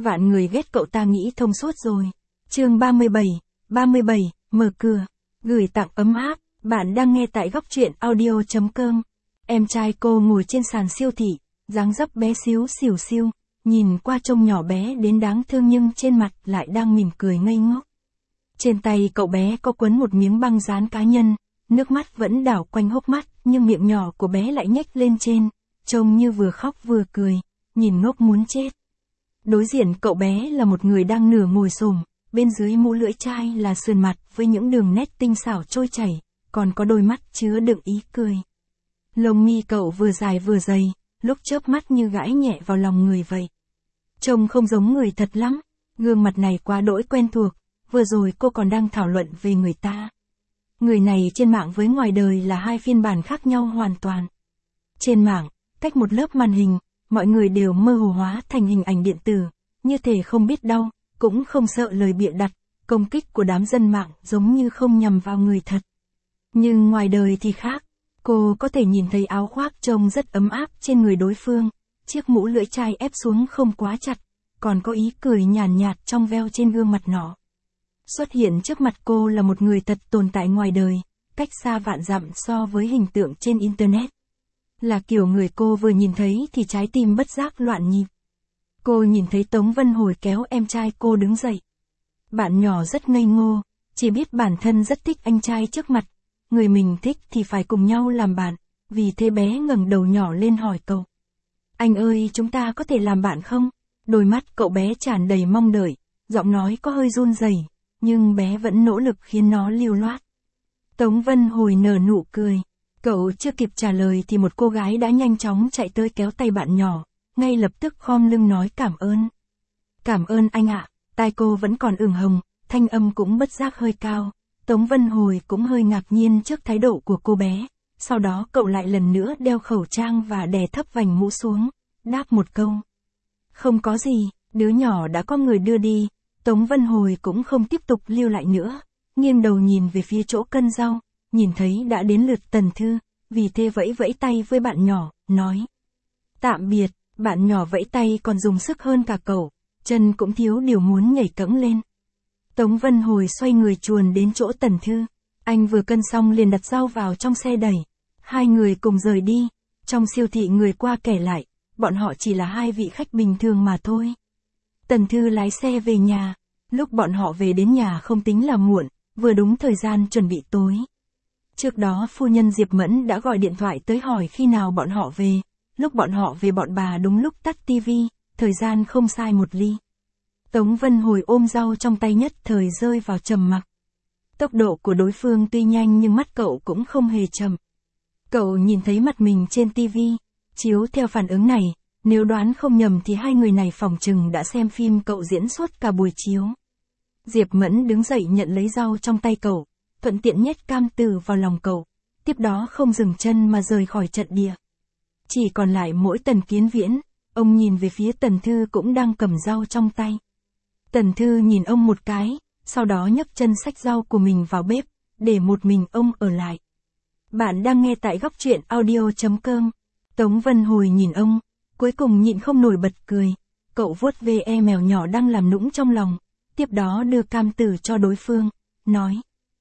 Vạn người ghét cậu ta nghĩ thông suốt rồi. Chương 37, mở cửa, gửi tặng ấm áp, bạn đang nghe tại góc truyện audio.com. Em trai cô ngồi trên sàn siêu thị, dáng dấp bé xíu xỉu xiu, nhìn qua trông nhỏ bé đến đáng thương nhưng trên mặt lại đang mỉm cười ngây ngốc. Trên tay cậu bé có quấn một miếng băng dán cá nhân, nước mắt vẫn đảo quanh hốc mắt, nhưng miệng nhỏ của bé lại nhếch lên trên, trông như vừa khóc vừa cười, nhìn ngốc muốn chết. Đối diện cậu bé là một người đang nửa ngồi xổm, bên dưới mũ lưỡi chai là sườn mặt với những đường nét tinh xảo trôi chảy, còn có đôi mắt chứa đựng ý cười. Lông mi cậu vừa dài vừa dày, lúc chớp mắt như gãi nhẹ vào lòng người vậy. Trông không giống người thật lắm, gương mặt này quá đỗi quen thuộc, vừa rồi cô còn đang thảo luận về người ta. Người này trên mạng với ngoài đời là hai phiên bản khác nhau hoàn toàn. Trên mạng, cách một lớp màn hình, mọi người đều mơ hồ hóa thành hình ảnh điện tử, như thể không biết đau, cũng không sợ lời bịa đặt, công kích của đám dân mạng giống như không nhằm vào người thật. Nhưng ngoài đời thì khác, cô có thể nhìn thấy áo khoác trông rất ấm áp trên người đối phương, chiếc mũ lưỡi chai ép xuống không quá chặt, còn có ý cười nhàn nhạt trong veo trên gương mặt nó. Xuất hiện trước mặt cô là một người thật tồn tại ngoài đời, cách xa vạn dặm so với hình tượng trên Internet. Là kiểu người cô vừa nhìn thấy thì trái tim bất giác loạn nhịp. Cô nhìn thấy Tống Vân Hồi kéo em trai cô đứng dậy. Bạn nhỏ rất ngây ngô, chỉ biết bản thân rất thích anh trai trước mặt. Người mình thích thì phải cùng nhau làm bạn, vì thế bé ngẩng đầu nhỏ lên hỏi cậu. Anh ơi, chúng ta có thể làm bạn không? Đôi mắt cậu bé tràn đầy mong đợi, giọng nói có hơi run rẩy, nhưng bé vẫn nỗ lực khiến nó lưu loát. Tống Vân Hồi nở nụ cười. Cậu chưa kịp trả lời thì một cô gái đã nhanh chóng chạy tới kéo tay bạn nhỏ, ngay lập tức khom lưng nói cảm ơn. Cảm ơn anh ạ, tai cô vẫn còn ửng hồng, thanh âm cũng bất giác hơi cao. Tống Vân Hồi cũng hơi ngạc nhiên trước thái độ của cô bé, sau đó cậu lại lần nữa đeo khẩu trang và đè thấp vành mũ xuống, đáp một câu. Không có gì, đứa nhỏ đã có người đưa đi. Tống Vân Hồi cũng không tiếp tục lưu lại nữa, nghiêng đầu nhìn về phía chỗ cân rau, nhìn thấy đã đến lượt Tần Thư, vì thế vẫy vẫy tay với bạn nhỏ, nói. Tạm biệt, bạn nhỏ vẫy tay còn dùng sức hơn cả cậu, chân cũng thiếu điều muốn nhảy cẫng lên. Tống Vân Hồi xoay người chuồn đến chỗ Tần Thư, anh vừa cân xong liền đặt rau vào trong xe đẩy. Hai người cùng rời đi, trong siêu thị người qua kể lại, bọn họ chỉ là hai vị khách bình thường mà thôi. Tần Thư lái xe về nhà, lúc bọn họ về đến nhà không tính là muộn, vừa đúng thời gian chuẩn bị tối. Trước đó phu nhân Diệp Mẫn đã gọi điện thoại tới hỏi khi nào bọn họ về, lúc bọn họ về bọn bà đúng lúc tắt tivi, thời gian không sai một ly. Tống Vân Hồi ôm rau trong tay nhất thời rơi vào trầm mặc. Tốc độ của đối phương tuy nhanh nhưng mắt cậu cũng không hề chậm. Cậu nhìn thấy mặt mình trên tivi, chiếu theo phản ứng này, nếu đoán không nhầm thì hai người này phỏng chừng đã xem phim cậu diễn suốt cả buổi chiếu. Diệp Mẫn đứng dậy nhận lấy rau trong tay cậu, thuận tiện nhét cam từ vào lòng cậu, tiếp đó không dừng chân mà rời khỏi trận địa. Chỉ còn lại mỗi Tần Kiến Viễn, ông nhìn về phía Tần Thư cũng đang cầm rau trong tay. Tần Thư nhìn ông một cái, sau đó nhấc chân xách rau của mình vào bếp, để một mình ông ở lại. Bạn đang nghe tại góc truyện audio.com. Tống Vân Hồi nhìn ông, cuối cùng nhịn không nổi bật cười. Cậu vuốt ve mèo nhỏ đang làm nũng trong lòng, tiếp đó đưa cam từ cho đối phương, nói.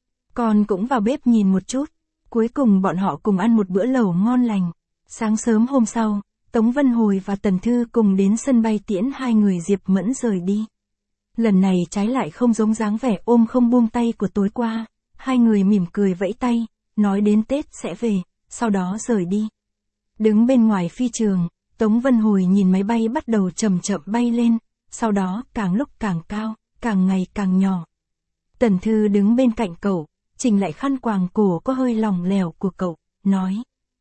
Con cũng vào bếp nhìn một chút. Cuối cùng bọn họ cùng ăn một bữa lẩu ngon lành. Sáng sớm hôm sau, Tống Vân Hồi và Tần Thư cùng đến sân bay tiễn hai người Diệp Mẫn rời đi. Lần này trái lại không giống dáng vẻ ôm không buông tay của tối qua, hai người mỉm cười vẫy tay, nói đến Tết sẽ về, sau đó rời đi. Đứng bên ngoài phi trường, Tống Vân Hồi nhìn máy bay bắt đầu chậm chậm bay lên, sau đó càng lúc càng cao, càng ngày càng nhỏ. Tần Thư đứng bên cạnh cậu, chỉnh lại khăn quàng cổ có hơi lỏng lẻo của cậu, nói.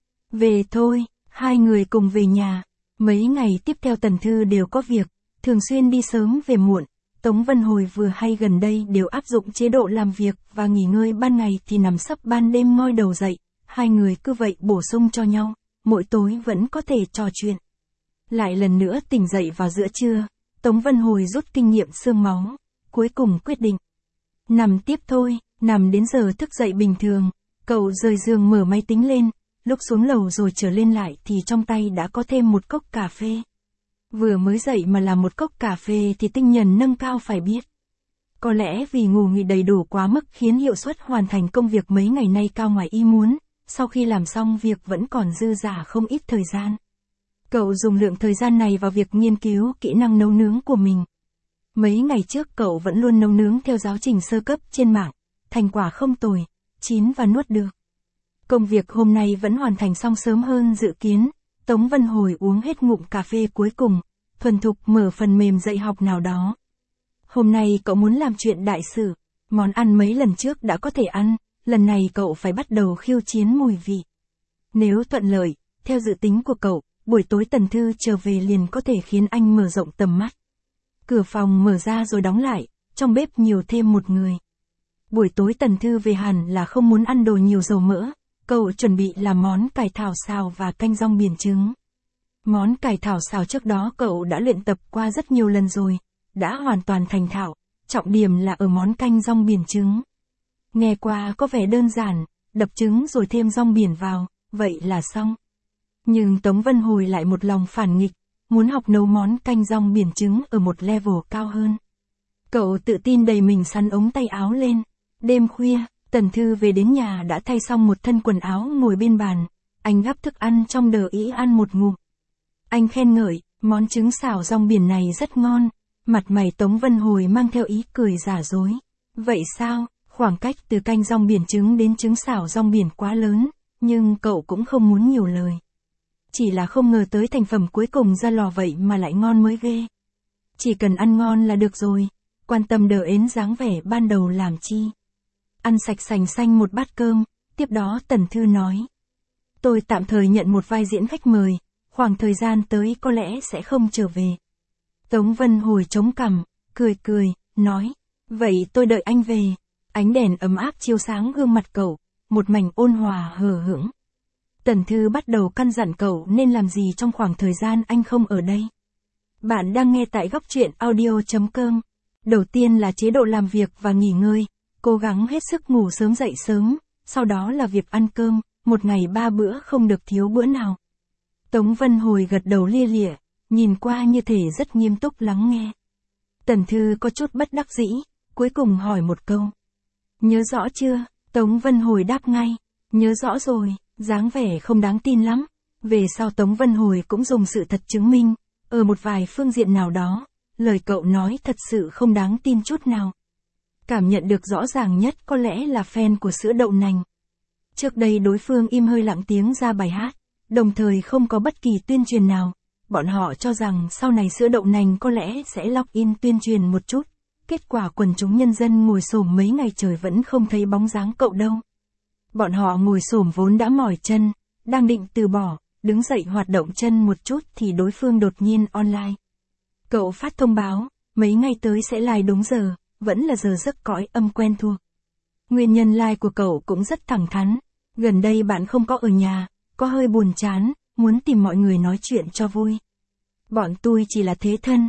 Về thôi, hai người cùng về nhà. Mấy ngày tiếp theo Tần Thư đều có việc, thường xuyên đi sớm về muộn. Tống Vân Hồi vừa hay gần đây đều áp dụng chế độ làm việc và nghỉ ngơi ban ngày thì nằm sấp ban đêm ngoi đầu dậy. Hai người cứ vậy bổ sung cho nhau, mỗi tối vẫn có thể trò chuyện. Lại lần nữa tỉnh dậy vào giữa trưa, Tống Vân Hồi rút kinh nghiệm xương máu, cuối cùng quyết định. Nằm tiếp thôi, nằm đến giờ thức dậy bình thường, cậu rời giường mở máy tính lên, lúc xuống lầu rồi trở lên lại thì trong tay đã có thêm một cốc cà phê. Vừa mới dậy mà làm một cốc cà phê thì tinh thần nâng cao phải biết. Có lẽ vì ngủ nghỉ đầy đủ quá mức khiến hiệu suất hoàn thành công việc mấy ngày nay cao ngoài ý muốn, sau khi làm xong việc vẫn còn dư dả không ít thời gian. Cậu dùng lượng thời gian này vào việc nghiên cứu kỹ năng nấu nướng của mình. Mấy ngày trước cậu vẫn luôn nấu nướng theo giáo trình sơ cấp trên mạng, thành quả không tồi, chín và nuốt được. Công việc hôm nay vẫn hoàn thành xong sớm hơn dự kiến, Tống Vân Hồi uống hết ngụm cà phê cuối cùng, thuần thục mở phần mềm dạy học nào đó. Hôm nay cậu muốn làm chuyện đại sự, món ăn mấy lần trước đã có thể ăn, lần này cậu phải bắt đầu khiêu chiến mùi vị. Nếu thuận lợi, theo dự tính của cậu, buổi tối Tần Thư trở về liền có thể khiến anh mở rộng tầm mắt. Cửa phòng mở ra rồi đóng lại, trong bếp nhiều thêm một người. Buổi tối Tần Thư về hẳn là không muốn ăn đồ nhiều dầu mỡ, cậu chuẩn bị làm món cải thảo xào và canh rong biển trứng. Món cải thảo xào trước đó cậu đã luyện tập qua rất nhiều lần rồi, đã hoàn toàn thành thạo, trọng điểm là ở món canh rong biển trứng. Nghe qua có vẻ đơn giản, đập trứng rồi thêm rong biển vào, vậy là xong. Nhưng Tống Vân Hồi lại một lòng phản nghịch, muốn học nấu món canh rong biển trứng ở một level cao hơn. Cậu tự tin đầy mình sắn ống tay áo lên. Đêm khuya, Tần Thư về đến nhà đã thay xong một thân quần áo ngồi bên bàn, anh gắp thức ăn trong đờ ý ăn một ngụm. Anh khen ngợi, món trứng xào rong biển này rất ngon, mặt mày Tống Vân Hồi mang theo ý cười giả dối. Vậy sao, khoảng cách từ canh rong biển trứng đến trứng xào rong biển quá lớn, nhưng cậu cũng không muốn nhiều lời. Chỉ là không ngờ tới thành phẩm cuối cùng ra lò vậy mà lại ngon mới ghê. Chỉ cần ăn ngon là được rồi, quan tâm đờ ến dáng vẻ ban đầu làm chi. Ăn sạch sành xanh một bát cơm, tiếp đó Tần Thư nói. Tôi tạm thời nhận một vai diễn khách mời, khoảng thời gian tới có lẽ sẽ không trở về. Tống Vân Hồi chống cằm, cười, nói. Vậy tôi đợi anh về. Ánh đèn ấm áp chiếu sáng gương mặt cậu, một mảnh ôn hòa hờ hững. Tần Thư bắt đầu căn dặn cậu nên làm gì trong khoảng thời gian anh không ở đây. Bạn đang nghe tại góc truyện audio.com. Đầu tiên là chế độ làm việc và nghỉ ngơi, cố gắng hết sức ngủ sớm dậy sớm, sau đó là việc ăn cơm, một ngày 3 bữa không được thiếu bữa nào. Tống Vân Hồi gật đầu lia lịa, nhìn qua như thể rất nghiêm túc lắng nghe. Tần Thư có chút bất đắc dĩ, cuối cùng hỏi một câu. Nhớ rõ chưa? Tống Vân Hồi đáp ngay, nhớ rõ rồi, dáng vẻ không đáng tin lắm. Về sau Tống Vân Hồi cũng dùng sự thật chứng minh, ở một vài phương diện nào đó, lời cậu nói thật sự không đáng tin chút nào. Cảm nhận được rõ ràng nhất có lẽ là fan của sữa đậu nành. Trước đây đối phương im hơi lặng tiếng ra bài hát, đồng thời không có bất kỳ tuyên truyền nào. Bọn họ cho rằng sau này sữa đậu nành có lẽ sẽ log-in tuyên truyền một chút. Kết quả quần chúng nhân dân ngồi xổm mấy ngày trời vẫn không thấy bóng dáng cậu đâu. Bọn họ ngồi xổm vốn đã mỏi chân, đang định từ bỏ, đứng dậy hoạt động chân một chút thì đối phương đột nhiên online. Cậu phát thông báo, mấy ngày tới sẽ live đúng giờ, vẫn là giờ giấc cõi âm quen thuộc. Nguyên nhân live của cậu cũng rất thẳng thắn, gần đây bạn không có ở nhà, có hơi buồn chán, muốn tìm mọi người nói chuyện cho vui. Bọn tôi chỉ là thế thân,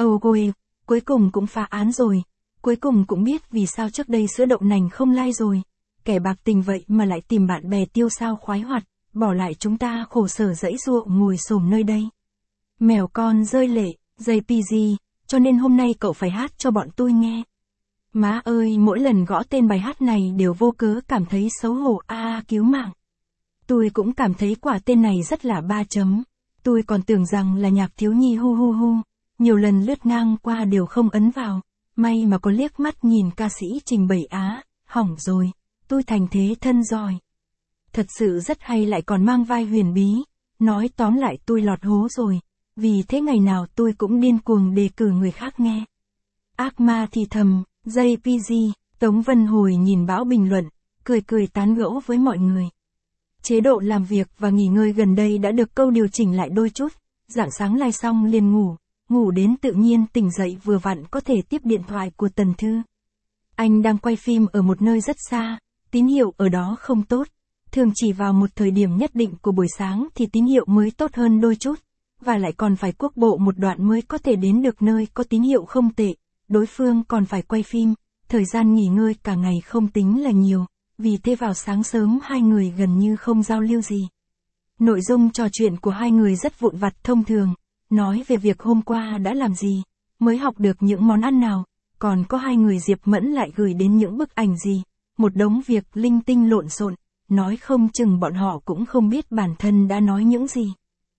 cuối cùng cũng phá án rồi, cuối cùng cũng biết vì sao trước đây sữa đậu nành không live rồi. Kẻ bạc tình vậy mà lại tìm bạn bè tiêu sao khoái hoạt, bỏ lại chúng ta khổ sở dãy ruộng ngồi xổm nơi đây. Mèo con rơi lệ, JPG, cho nên hôm nay cậu phải hát cho bọn tôi nghe. Má ơi, mỗi lần gõ tên bài hát này đều vô cớ cảm thấy xấu hổ cứu mạng. Tôi cũng cảm thấy quả tên này rất là 3 chấm. Tôi còn tưởng rằng là nhạc thiếu nhi hu. Nhiều lần lướt ngang qua đều không ấn vào. May mà có liếc mắt nhìn ca sĩ trình bày hỏng rồi. Tôi thành thế thân rồi. Thật sự rất hay lại còn mang vai huyền bí. Nói tóm lại tôi lọt hố rồi. Vì thế ngày nào tôi cũng điên cuồng đề cử người khác nghe. Ác ma thì thầm, JPG, Tống Vân Hồi nhìn bão bình luận, cười tán gẫu với mọi người. Chế độ làm việc và nghỉ ngơi gần đây đã được câu điều chỉnh lại đôi chút, rạng sáng live xong liền ngủ đến tự nhiên tỉnh dậy vừa vặn có thể tiếp điện thoại của Tần Thư. Anh đang quay phim ở một nơi rất xa, tín hiệu ở đó không tốt, thường chỉ vào một thời điểm nhất định của buổi sáng thì tín hiệu mới tốt hơn đôi chút, và lại còn phải quốc bộ một đoạn mới có thể đến được nơi có tín hiệu không tệ, đối phương còn phải quay phim, thời gian nghỉ ngơi cả ngày không tính là nhiều, vì thế vào sáng sớm hai người gần như không giao lưu gì. Nội dung trò chuyện của hai người rất vụn vặt thông thường, nói về việc hôm qua đã làm gì, mới học được những món ăn nào, còn có hai người Diệp Mẫn lại gửi đến những bức ảnh gì, một đống việc linh tinh lộn xộn, nói không chừng bọn họ cũng không biết bản thân đã nói những gì.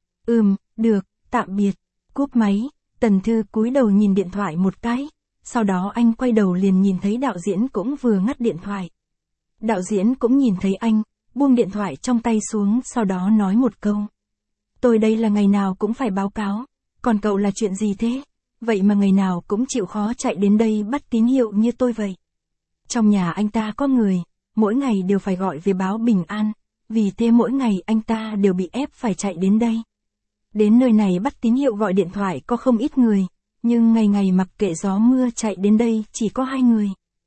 Được, tạm biệt. Cúp máy, Tần Thư cúi đầu nhìn điện thoại một cái, sau đó anh quay đầu liền nhìn thấy đạo diễn cũng vừa ngắt điện thoại. Đạo diễn cũng nhìn thấy anh, buông điện thoại trong tay xuống sau đó nói một câu. Tôi đây là ngày nào cũng phải báo cáo, còn cậu là chuyện gì thế? Vậy mà ngày nào cũng chịu khó chạy đến đây bắt tín hiệu như tôi vậy. Trong nhà anh ta có người, mỗi ngày đều phải gọi về báo bình an, vì thế mỗi ngày anh ta đều bị ép phải chạy đến đây. Đến nơi này bắt tín hiệu gọi điện thoại có không ít người, nhưng ngày ngày mặc kệ gió mưa chạy đến đây chỉ có 2 người.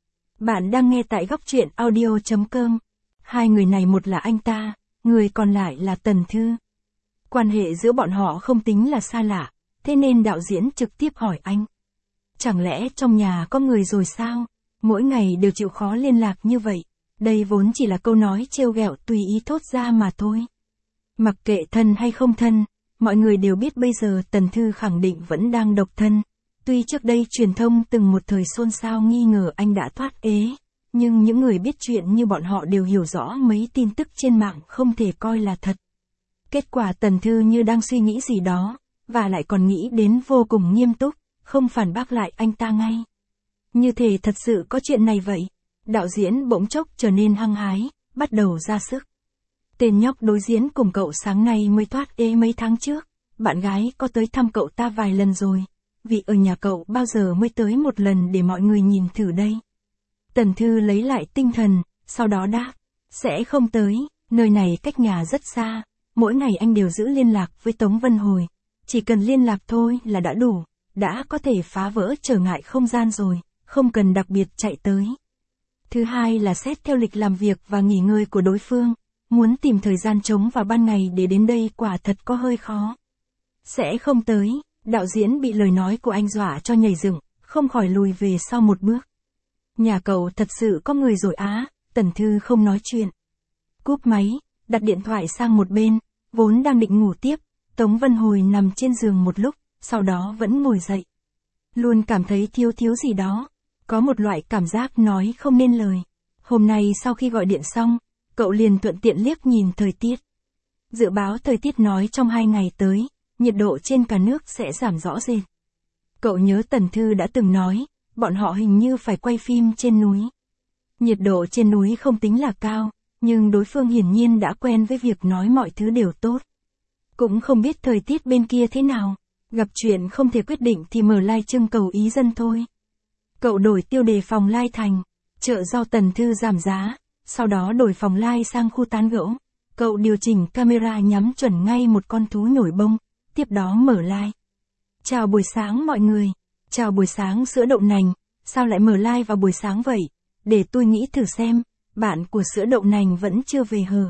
Bạn đang nghe tại góc truyện audio.com. 2 người này một là anh ta, người còn lại là Tần Thư. Quan hệ giữa bọn họ không tính là xa lạ, thế nên đạo diễn trực tiếp hỏi anh. Chẳng lẽ trong nhà có người rồi sao? Mỗi ngày đều chịu khó liên lạc như vậy. Đây vốn chỉ là câu nói trêu ghẹo tùy ý thốt ra mà thôi. Mặc kệ thân hay không thân, mọi người đều biết bây giờ Tần Thư khẳng định vẫn đang độc thân. Tuy trước đây truyền thông từng một thời xôn xao nghi ngờ anh đã thoát ế, nhưng những người biết chuyện như bọn họ đều hiểu rõ mấy tin tức trên mạng không thể coi là thật. Kết quả Tần Thư như đang suy nghĩ gì đó, và lại còn nghĩ đến vô cùng nghiêm túc, không phản bác lại anh ta ngay. Như thể thật sự có chuyện này vậy. Đạo diễn bỗng chốc trở nên hăng hái, bắt đầu ra sức. Tên nhóc đối diễn cùng cậu sáng nay mới thoát ế mấy tháng trước, bạn gái có tới thăm cậu ta vài lần rồi, vì ở nhà cậu bao giờ mới tới một lần để mọi người nhìn thử đây. Tần Thư lấy lại tinh thần, sau đó đáp, sẽ không tới, nơi này cách nhà rất xa, mỗi ngày anh đều giữ liên lạc với Tống Vân Hồi, chỉ cần liên lạc thôi là đã đủ, đã có thể phá vỡ trở ngại không gian rồi, không cần đặc biệt chạy tới. Thứ hai là xét theo lịch làm việc và nghỉ ngơi của đối phương, muốn tìm thời gian trống vào ban ngày để đến đây quả thật có hơi khó. Sẽ không tới, đạo diễn bị lời nói của anh dọa cho nhảy dựng, không khỏi lùi về sau một bước. Nhà cậu thật sự có người rồi á, Tần Thư không nói chuyện. Cúp máy, đặt điện thoại sang một bên, vốn đang định ngủ tiếp, Tống Vân Hồi nằm trên giường một lúc, sau đó vẫn ngồi dậy. Luôn cảm thấy thiếu gì đó, có một loại cảm giác nói không nên lời. Hôm nay sau khi gọi điện xong, cậu liền thuận tiện liếc nhìn thời tiết. Dự báo thời tiết nói trong 2 ngày tới, nhiệt độ trên cả nước sẽ giảm rõ rệt. Cậu nhớ Tần Thư đã từng nói, bọn họ hình như phải quay phim trên núi. Nhiệt độ trên núi không tính là cao, nhưng đối phương hiển nhiên đã quen với việc nói mọi thứ đều tốt. Cũng không biết thời tiết bên kia thế nào, gặp chuyện không thể quyết định thì mở live trưng cầu ý dân thôi. Cậu đổi tiêu đề phòng live thành chợ rau Tần Thư giảm giá, sau đó đổi phòng live sang khu tán gẫu. Cậu điều chỉnh camera nhắm chuẩn ngay một con thú nhồi bông, tiếp đó mở live. Chào buổi sáng mọi người, chào buổi sáng sữa đậu nành, sao lại mở live vào buổi sáng vậy? Để tôi nghĩ thử xem, bạn của sữa đậu nành vẫn chưa về hờ.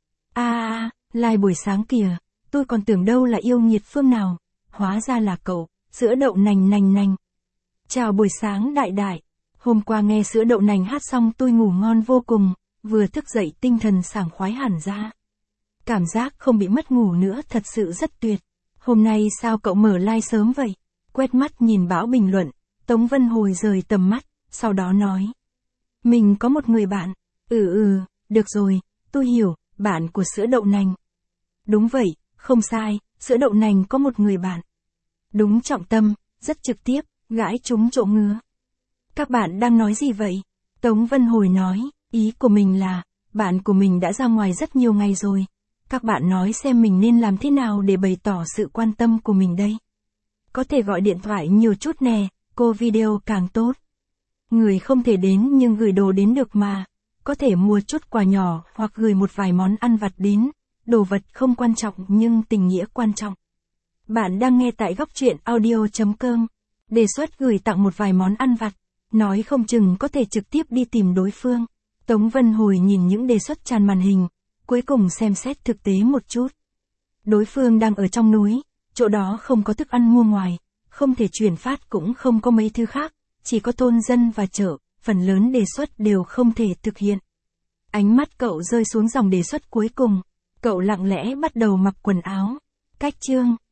Live buổi sáng kìa, tôi còn tưởng đâu là yêu nghiệt phương nào, hóa ra là cậu, sữa đậu nành. Chào buổi sáng đại đại, hôm qua nghe sữa đậu nành hát xong tôi ngủ ngon vô cùng, vừa thức dậy tinh thần sảng khoái hẳn ra. Cảm giác không bị mất ngủ nữa thật sự rất tuyệt. Hôm nay sao cậu mở live sớm vậy? Quét mắt nhìn bão bình luận, Tống Vân Hồi rời tầm mắt, sau đó nói. Mình có một người bạn. Được rồi, tôi hiểu, bạn của sữa đậu nành. Đúng vậy, không sai, sữa đậu nành có một người bạn. Đúng trọng tâm, rất trực tiếp, gãi trúng chỗ ngứa. Các bạn đang nói gì vậy? Tống Vân Hồi nói, ý của mình là, bạn của mình đã ra ngoài rất nhiều ngày rồi. Các bạn nói xem mình nên làm thế nào để bày tỏ sự quan tâm của mình đây. Có thể gọi điện thoại nhiều chút nè, cô video càng tốt. Người không thể đến nhưng gửi đồ đến được mà. Có thể mua chút quà nhỏ hoặc gửi một vài món ăn vặt đến. Đồ vật không quan trọng nhưng tình nghĩa quan trọng. Bạn đang nghe tại góc truyện audio.com. Đề xuất gửi tặng một vài món ăn vặt. Nói không chừng có thể trực tiếp đi tìm đối phương. Tống Vân Hồi nhìn những đề xuất tràn màn hình. Cuối cùng xem xét thực tế một chút. Đối phương đang ở trong núi, chỗ đó không có thức ăn mua ngoài, không thể chuyển phát cũng không có mấy thứ khác, chỉ có thôn dân và chợ, phần lớn đề xuất đều không thể thực hiện. Ánh mắt cậu rơi xuống dòng đề xuất cuối cùng, cậu lặng lẽ bắt đầu mặc quần áo. Cách chương